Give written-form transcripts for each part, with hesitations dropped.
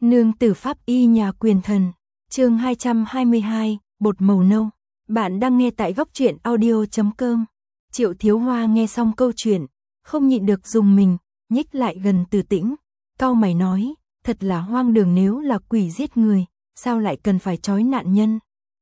Nương tử pháp y nhà quyền thần, chương 222, bột màu nâu. Bạn đang nghe tại góc truyện audio.com. Triệu Thiếu Hoa nghe xong câu chuyện, không nhịn được dùng mình, nhích lại gần Từ Tĩnh, cau mày nói, thật là hoang đường, nếu là quỷ giết người, sao lại cần phải trói nạn nhân.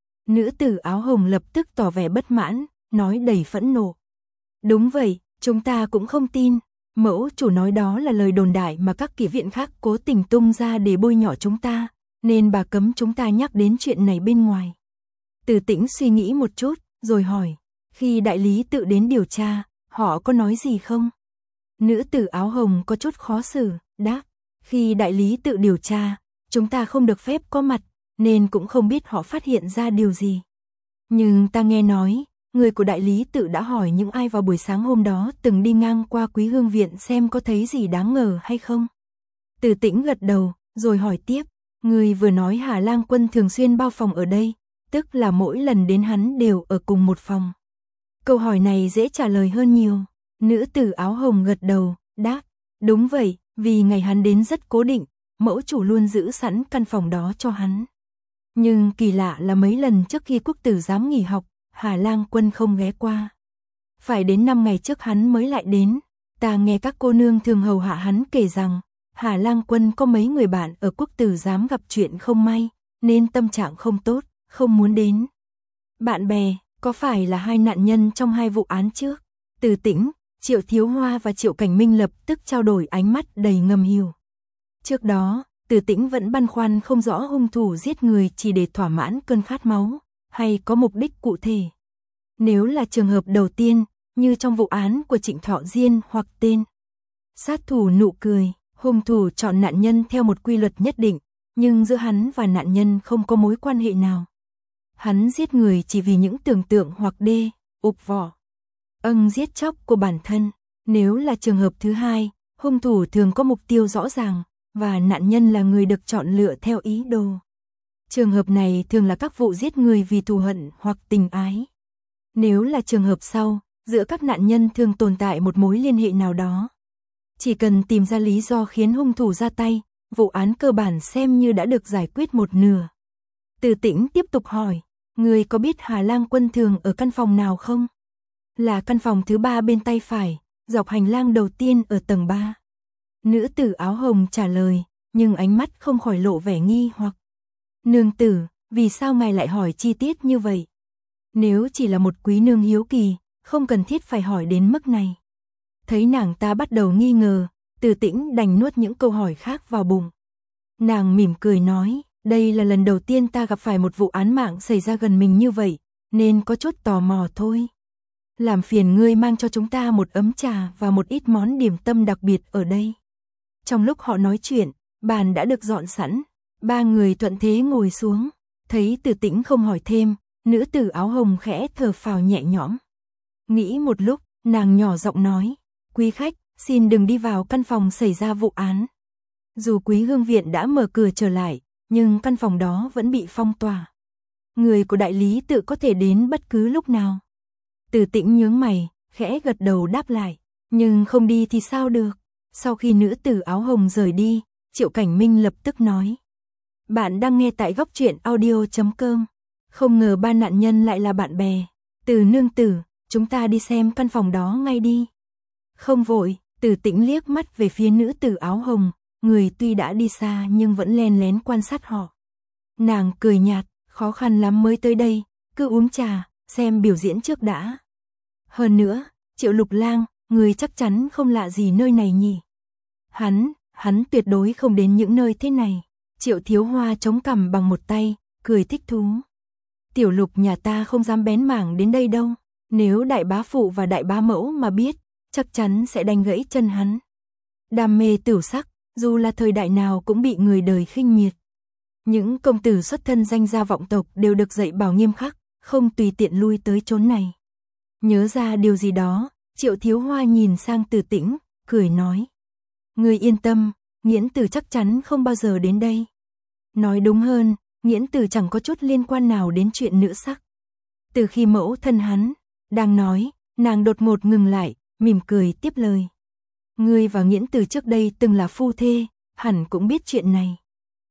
Nữ tử áo hồng lập tức tỏ vẻ bất mãn, nói đầy phẫn nộ. Đúng vậy, chúng ta cũng không tin. Mẫu chủ nói đó là lời đồn đại mà các kỷ viện khác cố tình tung ra để bôi nhọ chúng ta, nên bà cấm chúng ta nhắc đến chuyện này bên ngoài. Từ Tĩnh suy nghĩ một chút, rồi hỏi, khi đại lý tự đến điều tra, họ có nói gì không? Nữ tử áo hồng có chút khó xử, đáp, khi đại lý tự điều tra, chúng ta không được phép có mặt, nên cũng không biết họ phát hiện ra điều gì. Nhưng ta nghe nói, người của đại lý tự đã hỏi những ai vào buổi sáng hôm đó từng đi ngang qua Quý Hương Viện xem có thấy gì đáng ngờ hay không. Từ Tĩnh gật đầu, rồi hỏi tiếp, người vừa nói Hà Lang Quân thường xuyên bao phòng ở đây, tức là mỗi lần đến hắn đều ở cùng một phòng. Câu hỏi này dễ trả lời hơn nhiều. Nữ tử áo hồng gật đầu, đáp, đúng vậy, vì ngày hắn đến rất cố định, mẫu chủ luôn giữ sẵn căn phòng đó cho hắn. Nhưng kỳ lạ là mấy lần trước khi quốc tử giám nghỉ học, Hà Lang Quân không ghé qua. Phải đến 5 ngày trước hắn mới lại đến. Ta nghe các cô nương thường hầu hạ hắn kể rằng, Hà Lang Quân có mấy người bạn ở quốc tử giám gặp chuyện không may, nên tâm trạng không tốt, không muốn đến. Bạn bè, có phải là hai nạn nhân trong hai vụ án trước? Từ Tĩnh, Triệu Thiếu Hoa và Triệu Cảnh Minh lập tức trao đổi ánh mắt đầy ngầm hiểu. Trước đó, Từ Tĩnh vẫn băn khoăn không rõ hung thủ giết người chỉ để thỏa mãn cơn khát máu, hay có mục đích cụ thể. Nếu là trường hợp đầu tiên, như trong vụ án của Trịnh Thọ Diên hoặc tên sát thủ nụ cười, hung thủ chọn nạn nhân theo một quy luật nhất định, nhưng giữa hắn và nạn nhân không có mối quan hệ nào. Hắn giết người chỉ vì những tưởng tượng hoặc ụp vỏ, giết chóc của bản thân. Nếu là trường hợp thứ hai, hung thủ thường có mục tiêu rõ ràng, và nạn nhân là người được chọn lựa theo ý đồ. Trường hợp này thường là các vụ giết người vì thù hận hoặc tình ái. Nếu là trường hợp sau, giữa các nạn nhân thường tồn tại một mối liên hệ nào đó. Chỉ cần tìm ra lý do khiến hung thủ ra tay, vụ án cơ bản xem như đã được giải quyết một nửa. Từ Tĩnh tiếp tục hỏi, người có biết Hà Lang Quân thường ở căn phòng nào không? Là căn phòng thứ 3 bên tay phải, dọc hành lang đầu tiên ở tầng 3. Nữ tử áo hồng trả lời, nhưng ánh mắt không khỏi lộ vẻ nghi hoặc. Nương tử, vì sao ngài lại hỏi chi tiết như vậy? Nếu chỉ là một quý nương hiếu kỳ, không cần thiết phải hỏi đến mức này. Thấy nàng ta bắt đầu nghi ngờ, Từ Tĩnh đành nuốt những câu hỏi khác vào bụng. Nàng mỉm cười nói, đây là lần đầu tiên ta gặp phải một vụ án mạng xảy ra gần mình như vậy, nên có chút tò mò thôi. Làm phiền ngươi mang cho chúng ta một ấm trà và một ít món điểm tâm đặc biệt ở đây. Trong lúc họ nói chuyện, bàn đã được dọn sẵn, 3 người thuận thế ngồi xuống. Thấy Từ Tĩnh không hỏi thêm, nữ tử áo hồng khẽ thở phào nhẹ nhõm. Nghĩ một lúc, nàng nhỏ giọng nói, quý khách, xin đừng đi vào căn phòng xảy ra vụ án. Dù Quý Hương Viện đã mở cửa trở lại, nhưng căn phòng đó vẫn bị phong tỏa. Người của đại lý tự có thể đến bất cứ lúc nào. Từ Tĩnh nhướng mày, khẽ gật đầu đáp lại, nhưng không đi thì sao được. Sau khi nữ tử áo hồng rời đi, Triệu Cảnh Minh lập tức nói, bạn đang nghe tại góc truyện audio.com. Không ngờ 3 nạn nhân lại là bạn bè. Từ nương tử, chúng ta đi xem căn phòng đó ngay đi. Không vội, Từ Tĩnh liếc mắt về phía nữ tử áo hồng, người tuy đã đi xa nhưng vẫn len lén quan sát họ. Nàng cười nhạt, khó khăn lắm mới tới đây, cứ uống trà, xem biểu diễn trước đã. Hơn nữa, Triệu Lục Lang, người chắc chắn không lạ gì nơi này nhỉ. Hắn tuyệt đối không đến những nơi thế này. Triệu Thiếu Hoa chống cằm bằng một tay, cười thích thú. Tiểu Lục nhà ta không dám bén mảng đến đây đâu. Nếu đại bá phụ và đại bá mẫu mà biết, chắc chắn sẽ đánh gãy chân hắn. Đam mê tửu sắc, dù là thời đại nào cũng bị người đời khinh miệt. Những công tử xuất thân danh gia vọng tộc đều được dạy bảo nghiêm khắc, không tùy tiện lui tới chốn này. Nhớ ra điều gì đó, Triệu Thiếu Hoa nhìn sang Từ Tĩnh, cười nói. Người yên tâm, Nghiễn Tử chắc chắn không bao giờ đến đây. Nói đúng hơn, Nghiễn Tử chẳng có chút liên quan nào đến chuyện nữ sắc. Từ khi mẫu thân hắn đang nói, nàng đột ngột ngừng lại, mỉm cười tiếp lời. Ngươi và Nghiễn Tử trước đây từng là phu thê, hẳn cũng biết chuyện này.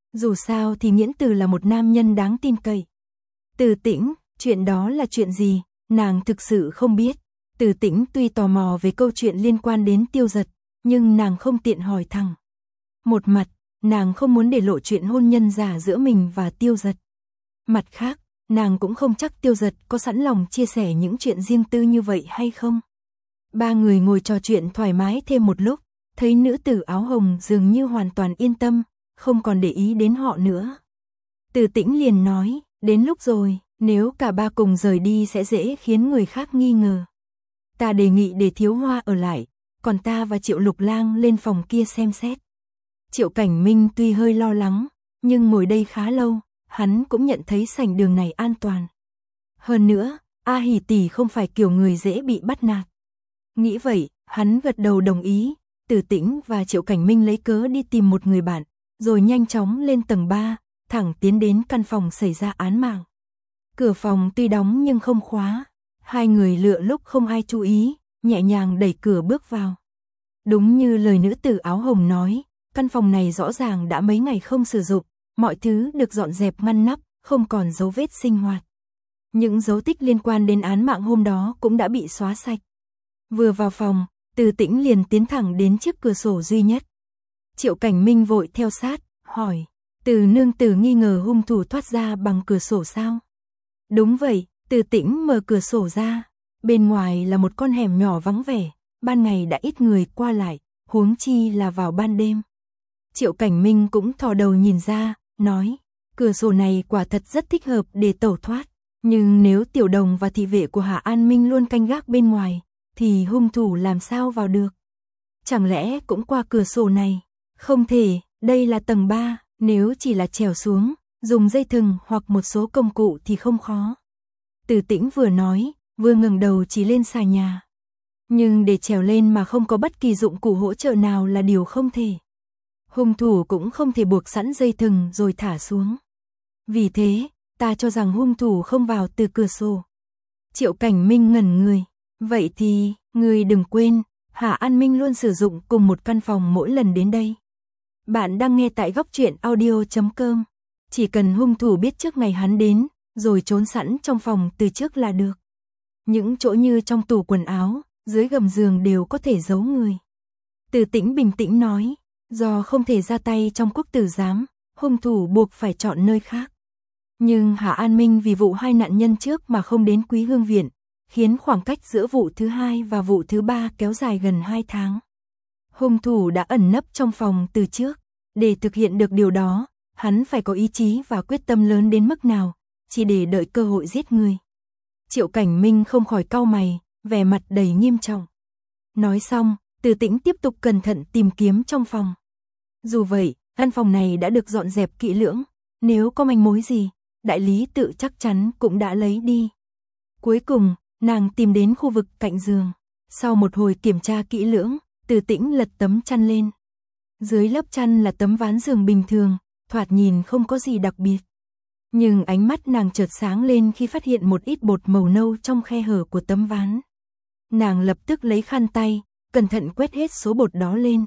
Dù sao thì Nghiễn Từ là một nam nhân đáng tin cậy. Từ Tĩnh, chuyện đó là chuyện gì, nàng thực sự không biết. Từ Tĩnh tuy tò mò về câu chuyện liên quan đến Tiêu Dật, nhưng nàng không tiện hỏi thẳng. Một mặt, nàng không muốn để lộ chuyện hôn nhân giả giữa mình và Tiêu Dật. Mặt khác, nàng cũng không chắc Tiêu Dật có sẵn lòng chia sẻ những chuyện riêng tư như vậy hay không. Ba người ngồi trò chuyện thoải mái thêm một lúc, thấy nữ tử áo hồng dường như hoàn toàn yên tâm, không còn để ý đến họ nữa. Từ Tĩnh liền nói, đến lúc rồi, nếu cả ba cùng rời đi sẽ dễ khiến người khác nghi ngờ. Ta đề nghị để Thiếu Hoa ở lại, còn ta và Triệu Lục Lang lên phòng kia xem xét. Triệu Cảnh Minh tuy hơi lo lắng, nhưng ngồi đây khá lâu, hắn cũng nhận thấy sảnh đường này an toàn. Hơn nữa, A Hỷ tỷ không phải kiểu người dễ bị bắt nạt. Nghĩ vậy, hắn gật đầu đồng ý. Từ Tĩnh và Triệu Cảnh Minh lấy cớ đi tìm một người bạn, rồi nhanh chóng lên tầng 3, thẳng tiến đến căn phòng xảy ra án mạng. Cửa phòng tuy đóng nhưng không khóa, hai người lựa lúc không ai chú ý, nhẹ nhàng đẩy cửa bước vào. Đúng như lời nữ tử áo hồng nói, căn phòng này rõ ràng đã mấy ngày không sử dụng, mọi thứ được dọn dẹp ngăn nắp, không còn dấu vết sinh hoạt. Những dấu tích liên quan đến án mạng hôm đó cũng đã bị xóa sạch. Vừa vào phòng, Từ Tĩnh liền tiến thẳng đến chiếc cửa sổ duy nhất. Triệu Cảnh Minh vội theo sát, hỏi, Từ nương tử nghi ngờ hung thủ thoát ra bằng cửa sổ sao? Đúng vậy, Từ Tĩnh mở cửa sổ ra, bên ngoài là một con hẻm nhỏ vắng vẻ, ban ngày đã ít người qua lại, huống chi là vào ban đêm. Triệu Cảnh Minh cũng thò đầu nhìn ra, nói, cửa sổ này quả thật rất thích hợp để tẩu thoát, nhưng nếu Tiểu Đồng và thị vệ của Hạ An Minh luôn canh gác bên ngoài, thì hung thủ làm sao vào được? Chẳng lẽ cũng qua cửa sổ này? Không thể, đây là tầng 3, nếu chỉ là trèo xuống, dùng dây thừng hoặc một số công cụ thì không khó. Từ Tĩnh vừa nói, vừa ngẩng đầu chỉ lên xà nhà. Nhưng để trèo lên mà không có bất kỳ dụng cụ hỗ trợ nào là điều không thể. Hung thủ cũng không thể buộc sẵn dây thừng rồi thả xuống. Vì thế, ta cho rằng hung thủ không vào từ cửa sổ. Triệu Cảnh Minh ngẩn người. Vậy thì, người đừng quên, Hạ An Minh luôn sử dụng cùng một căn phòng mỗi lần đến đây. Bạn đang nghe tại góc truyện audio.com. Chỉ cần hung thủ biết trước ngày hắn đến, rồi trốn sẵn trong phòng từ trước là được. Những chỗ như trong tủ quần áo, dưới gầm giường đều có thể giấu người. Từ Tĩnh bình tĩnh nói, do không thể ra tay trong quốc tử giám, hung thủ buộc phải chọn nơi khác. Nhưng Hạ An Minh vì vụ 2 nạn nhân trước mà không đến Quý Hương Viện, khiến khoảng cách giữa vụ thứ 2 và vụ thứ 3 kéo dài gần 2 tháng. Hung thủ đã ẩn nấp trong phòng từ trước. Để thực hiện được điều đó, hắn phải có ý chí và quyết tâm lớn đến mức nào, chỉ để đợi cơ hội giết người. Triệu Cảnh Minh không khỏi cau mày, vẻ mặt đầy nghiêm trọng. Nói xong, Từ Tĩnh tiếp tục cẩn thận tìm kiếm trong phòng. Dù vậy, căn phòng này đã được dọn dẹp kỹ lưỡng, nếu có manh mối gì, đại lý tự chắc chắn cũng đã lấy đi. Cuối cùng, nàng tìm đến khu vực cạnh giường. Sau một hồi kiểm tra kỹ lưỡng, Từ Tĩnh lật tấm chăn lên. Dưới lớp chăn là tấm ván giường bình thường, thoạt nhìn không có gì đặc biệt. Nhưng ánh mắt nàng chợt sáng lên khi phát hiện một ít bột màu nâu trong khe hở của tấm ván. Nàng lập tức lấy khăn tay, cẩn thận quét hết số bột đó lên.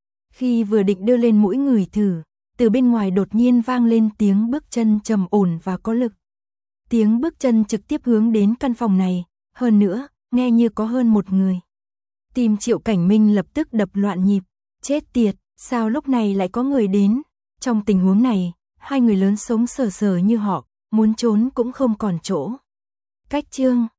Khi vừa định đưa lên mũi ngửi thử, từ bên ngoài đột nhiên vang lên tiếng bước chân trầm ổn và có lực. Tiếng bước chân trực tiếp hướng đến căn phòng này, hơn nữa, nghe như có hơn một người. Tim Triệu Cảnh Minh lập tức đập loạn nhịp, chết tiệt, sao lúc này lại có người đến? Trong tình huống này, hai người lớn sống sờ sờ như họ, muốn trốn cũng không còn chỗ. Cách chương